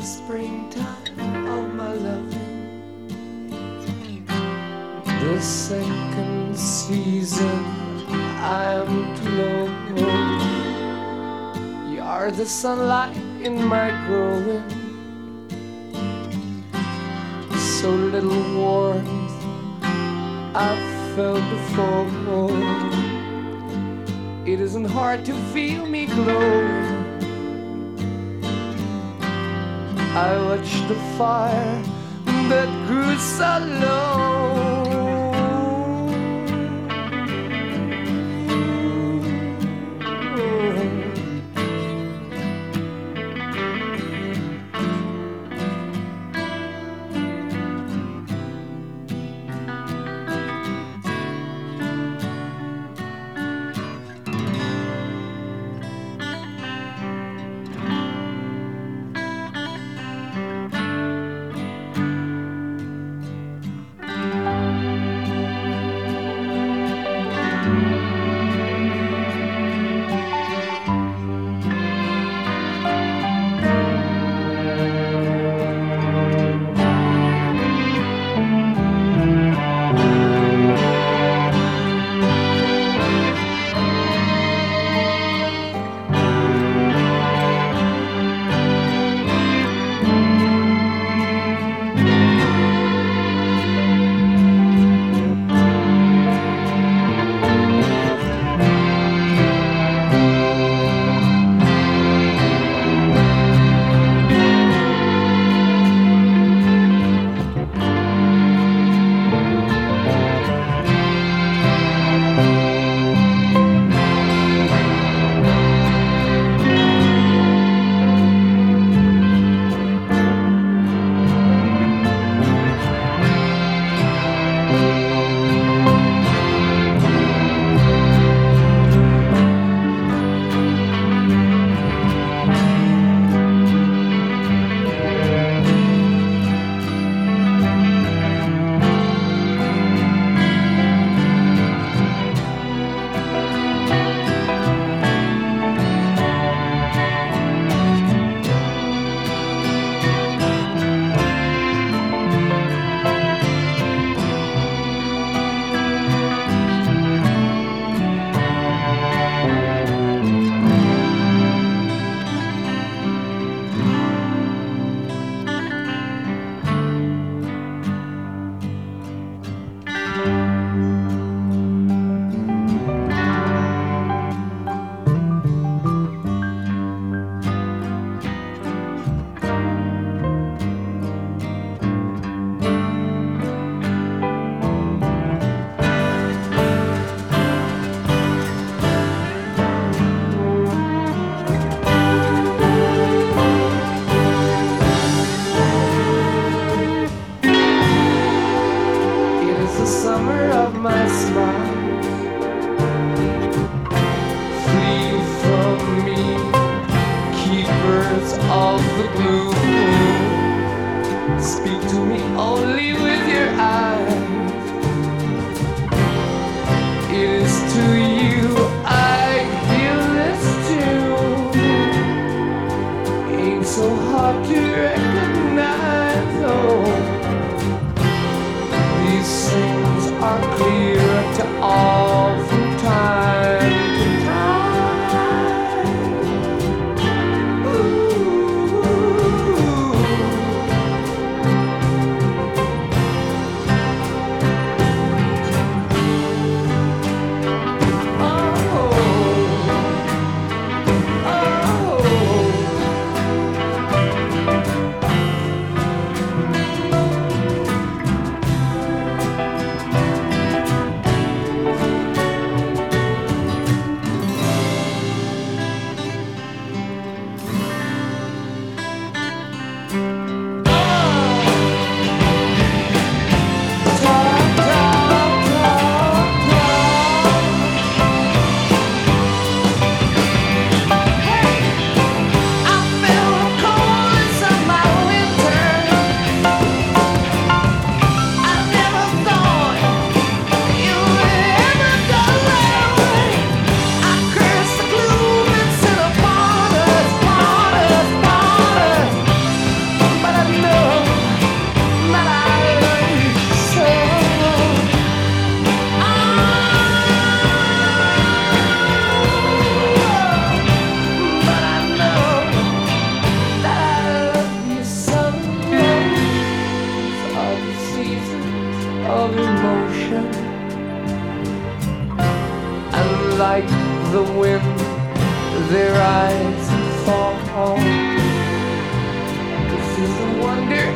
the springtime of my loving, the second season I'm to know. You are the sunlight in my growing, so little warmth I've felt before. It isn't hard to feel me glowing. I watched the fire that grew so low.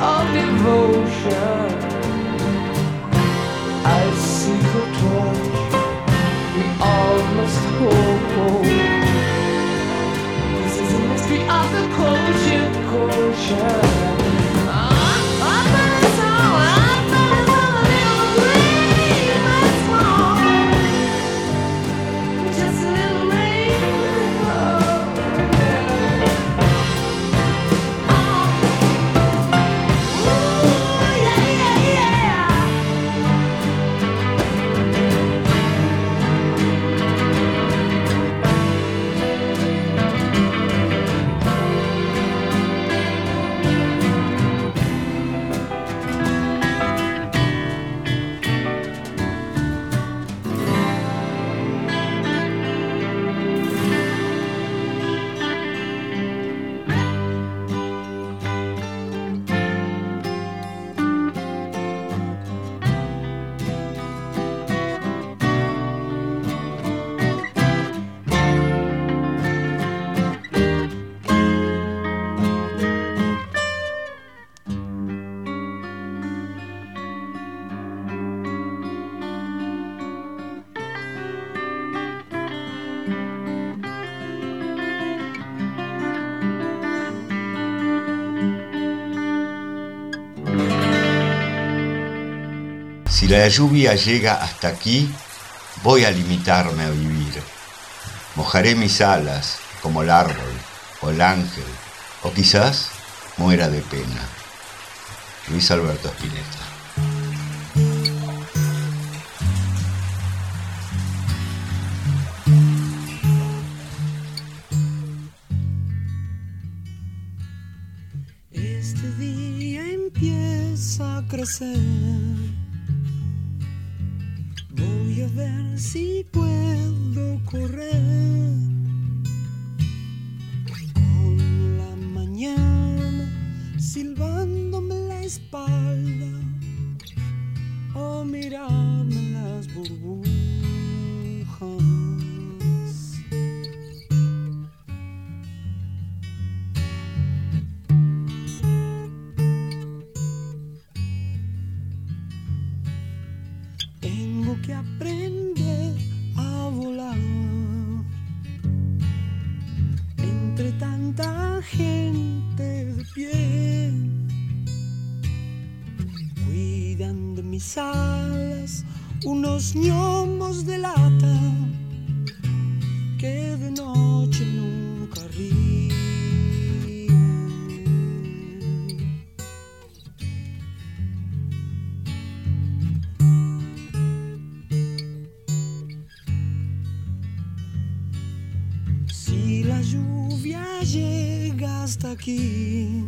of devotion. I see the torch we all must hold. This is a mystery of the culture. Si la lluvia llega hasta aquí, voy a limitarme a vivir. Mojaré mis alas como el árbol o el ángel, o quizás muera de pena. Luis Alberto Spinetta. Este día empieza a crecer. Voy a ver si puedo correr con la mañana silbándome la espalda o mirarme las burbujas. Tengo que aprender a volar entre tanta gente de pie, cuidan de mis alas unos gnomos de lata que de noche nunca ríen. Si la lluvia llega hasta aquí,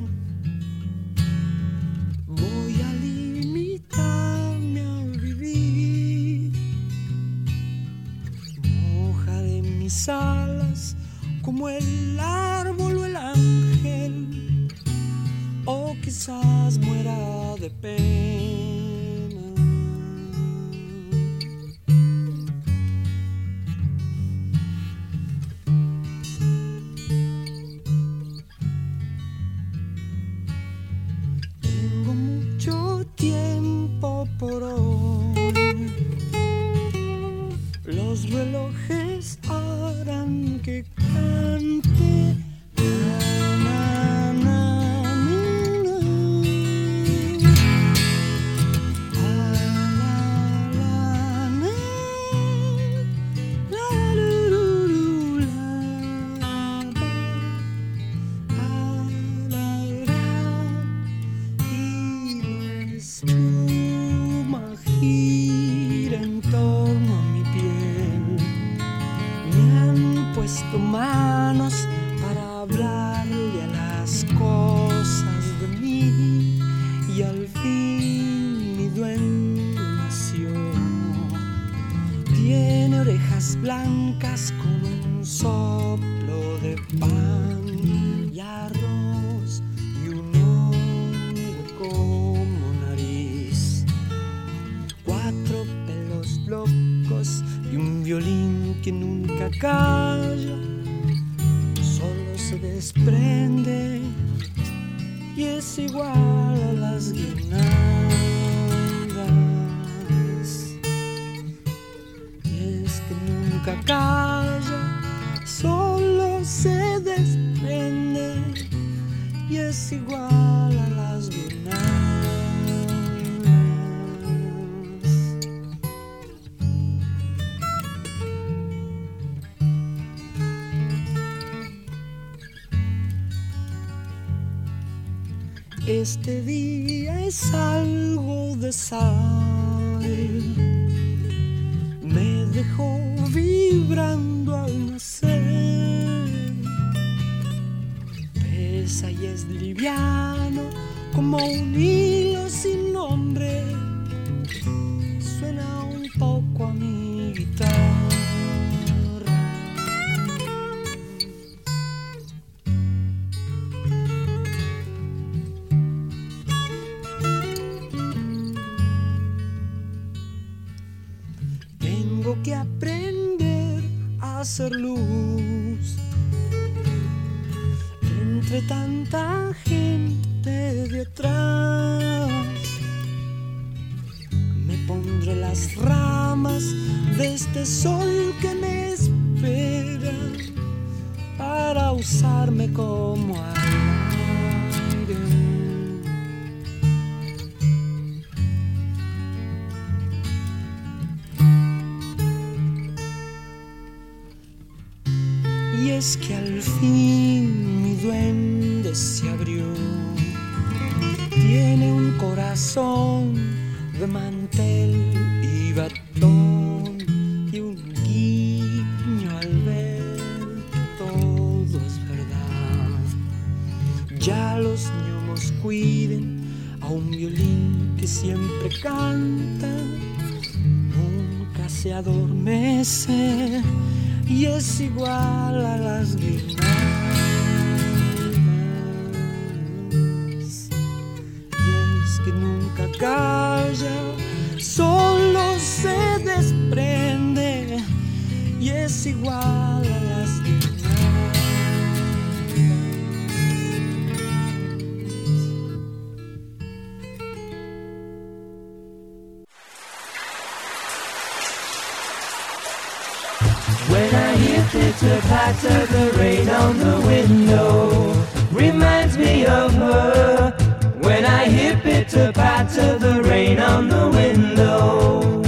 voy a limitarme a vivir. Mojaré mis alas como el árbol o el ángel, o quizás muera de pena. Tiempo por hoy, los relojes harán que cante. Na, na, na, na, la, la, na, la, lu, lu, la, la, y espuma gira en torno a mi piel. Me han puesto manos para hablarle a las cosas de mí, y al fin mi duende nació. Tiene orejas blancas con un soplo de pan y arroz y un hongo como nariz, 4 pelos locos y un violín que nunca calla, solo se desprende y es igual a la es igual a las lunas. Este día es algo de sal, me dejó vibrando al nacer. Pesa y es liviano como un hilo sin nombre. Suena un poco a mi guitarra. Tengo que aprender a hacer luz entre tanta gente detrás. Me pondré las ramas de este sol que me espera para usarme como aire. Y es que al fin mi duende se abrió. Tiene un corazón de mantel y batón y un guiño al ver que todo es verdad. Ya los gnomos cuiden a un violín que siempre canta, nunca se adormece y es igual a las guirnaldas. Y es que nunca calla, solo se desprende y es igual a las guirnaldas. When I hear pitter-patter, the rain on the window reminds me of her. When I hear pitter-patter, the rain on the window.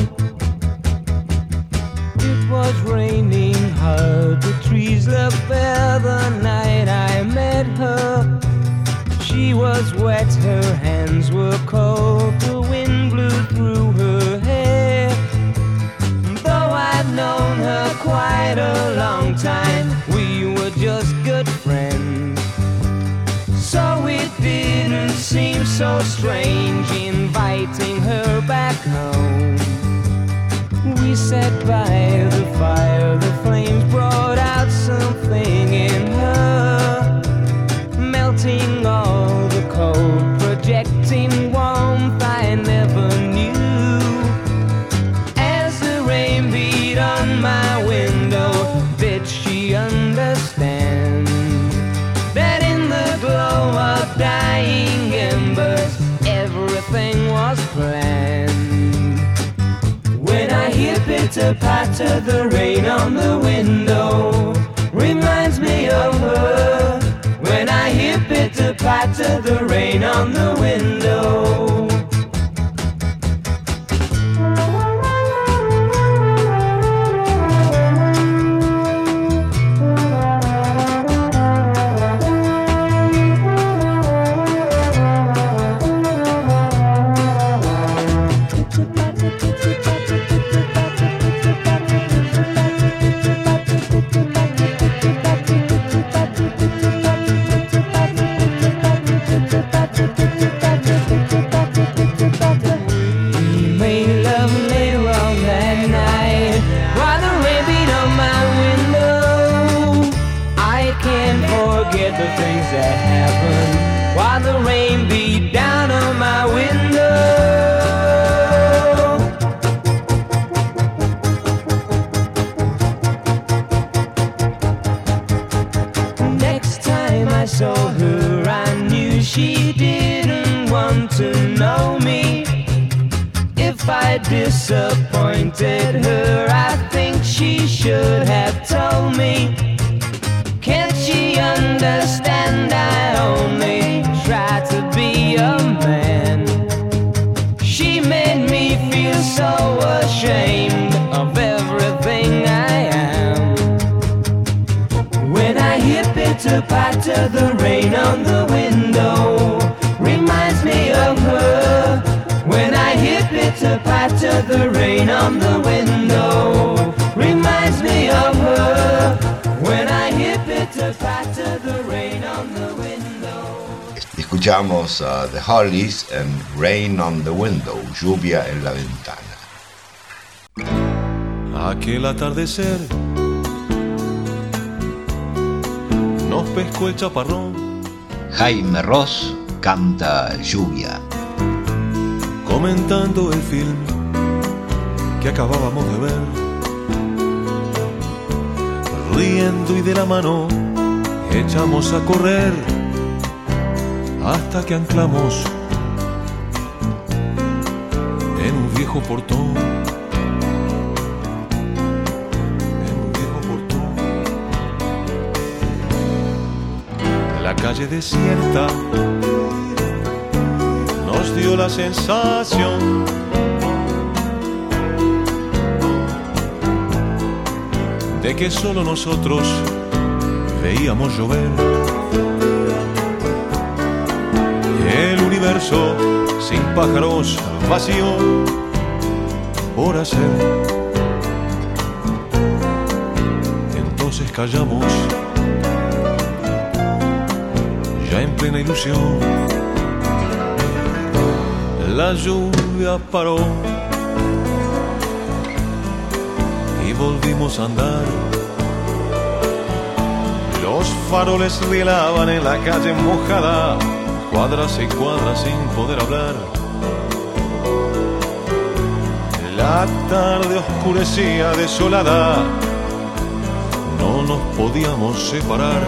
It was raining hard, the trees looked bare the night I met her. She was wet, her hands were cold, the wind blew through her hair. I've known her quite a long time. We were just good friends, so it didn't seem so strange inviting her back home. We sat by the fire, the flames brought out something in her, melting all the cold, projecting warmth I never knew. On my window, did she understand that in the glow of dying embers everything was planned? When I hear pitter-patter, the rain on the window reminds me of her. When I hear pitter-patter, the rain on the window. The things that happen while the rain beat down on my window. Next time I saw her, I knew she didn't want to know me. If I disappointed her, I think she should have told me. Can't she understand I only patter, the rain on the window reminds me of her. When I hear pitter patter, the rain on the window reminds me of her. When I hear pitter patter, the rain on the window. Escuchamos The Hollies and Rain on the Window, lluvia en la ventana. Aquel atardecer nos pescó el chaparrón. Jaime Ross canta Lluvia. Comentando el film que acabábamos de ver, riendo y de la mano echamos a correr hasta que anclamos en un viejo portón. La calle desierta nos dio la sensación de que solo nosotros veíamos llover. El universo sin pájaros, vacío por hacer. Entonces callamos, ya en plena ilusión. La lluvia paró y volvimos a andar. Los faroles rielaban en la calle mojada, cuadras y cuadras sin poder hablar. La tarde oscurecía desolada, no nos podíamos separar.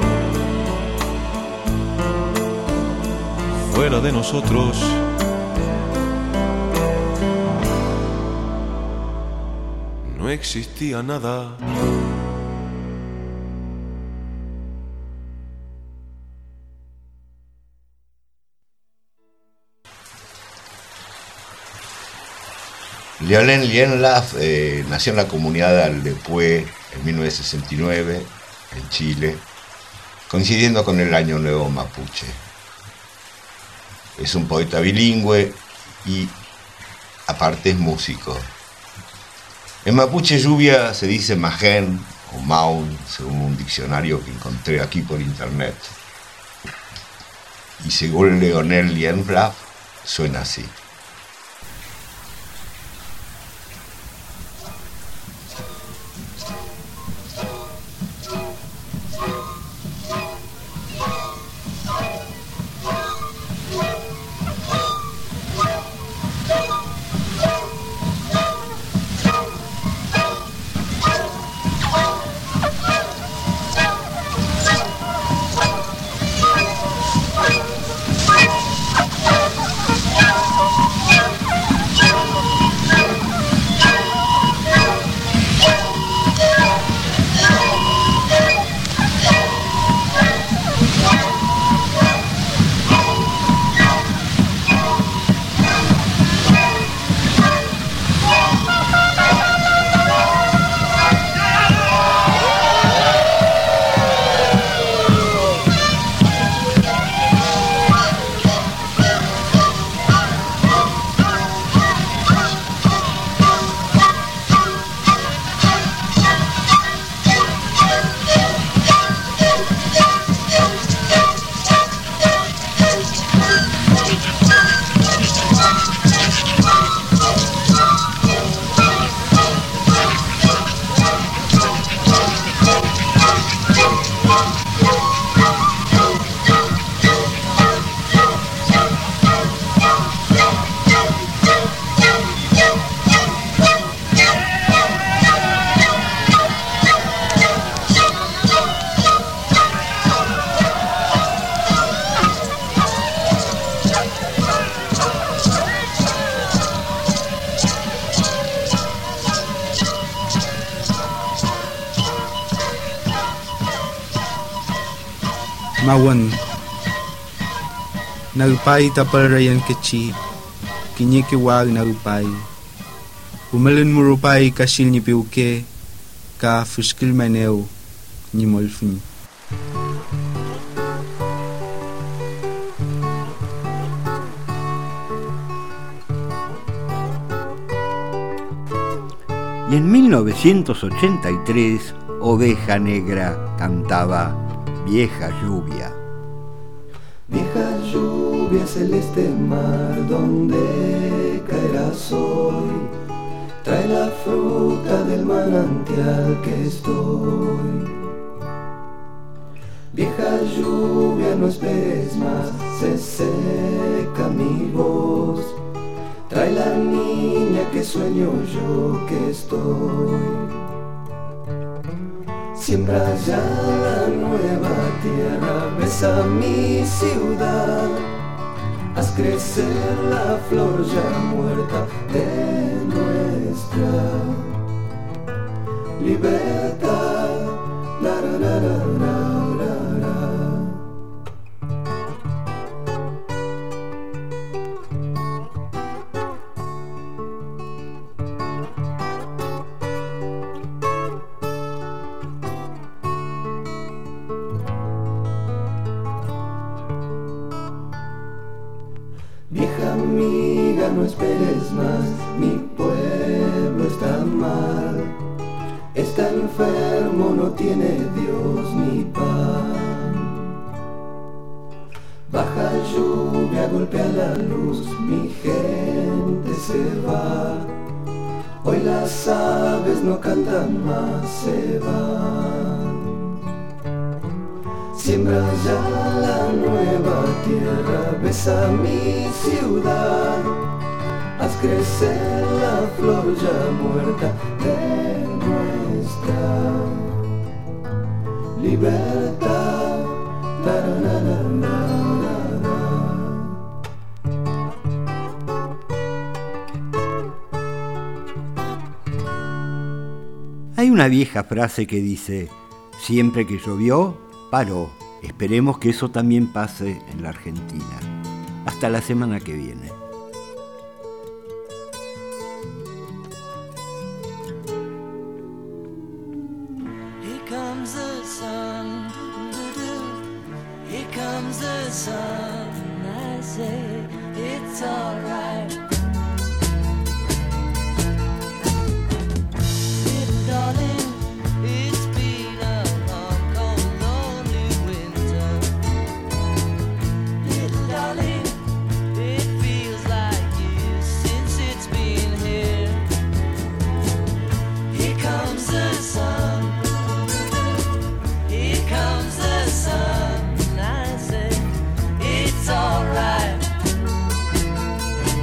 Fuera de nosotros no existía nada. Leolén Lienlaf nació en la comunidad de Aldepué en 1969, en Chile, coincidiendo con el Año Nuevo Mapuche. Es un poeta bilingüe y aparte es músico. En mapuche lluvia se dice majén o maun, según un diccionario que encontré aquí por internet. Y según Leonel Lienlaf, suena así. Mawan Nagpay taparayan kechi Kinyikiwag nagpay Umalun murupay kasil ni piuke Ka fuskil maneo Ni molfni Y en 1983, Oveja Negra cantaba Vieja Lluvia. Vieja lluvia, celeste mar, donde caerás hoy. Trae la fruta del manantial que estoy. Vieja lluvia, no esperes más, se seca mi voz. Trae la niña que sueño yo que estoy. Siembra ya la nueva tierra, besa mi ciudad. Haz crecer la flor ya muerta de nuestra libertad. La, la, la, la, la, la, la. Vieja amiga, no esperes más, mi pueblo está mal. Está enfermo, no tiene Dios ni pan. Baja lluvia, golpea la luz, mi gente se va. Hoy las aves no cantan más, se van. Siembra ya la nueva tierra, besa mi ciudad. Haz crecer la flor ya muerta de nuestra libertad. La, la, la, la, la, la. Hay una vieja frase que dice: siempre que llovió, paró. Esperemos que eso también pase en la Argentina. Hasta la semana que viene. Here comes the sun, here comes the sun. I say it's alright. Little darling, it's been a long, cold, lonely winter. Little darling, it feels like years since it's been here. Here comes the sun. Here comes the sun. I say it's alright.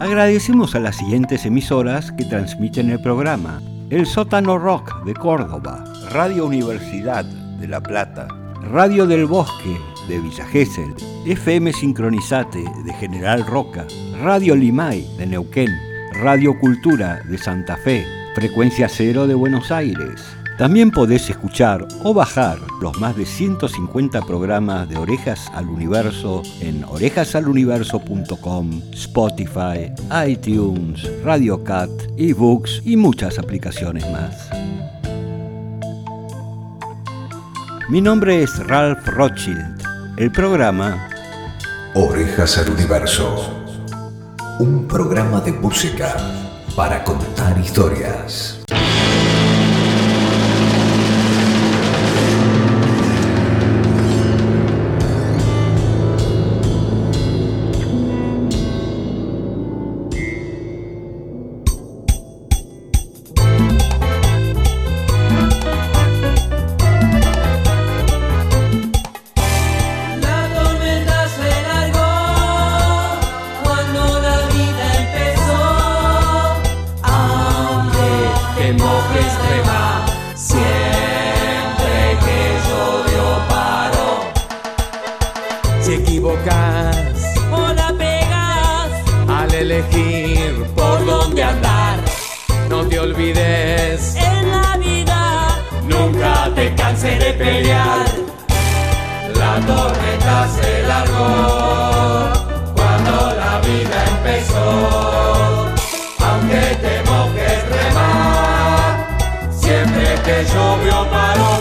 Agradecemos a las siguientes emisoras que transmiten el programa: El Sótano Rock de Córdoba, Radio Universidad de La Plata, Radio del Bosque de Villa Gesell, FM Sincronizate de General Roca, Radio Limay de Neuquén, Radio Cultura de Santa Fe, Frecuencia Cero de Buenos Aires. También podés escuchar o bajar los más de 150 programas de Orejas al Universo en orejasaluniverso.com, Spotify, iTunes, Radio Cat, eBooks y muchas aplicaciones más. Mi nombre es Ralph Rothschild. El programa Orejas al Universo, un programa de música para contar historias. De pelear, la tormenta se largó cuando la vida empezó. Aunque te mojes remar, siempre que llovió paró.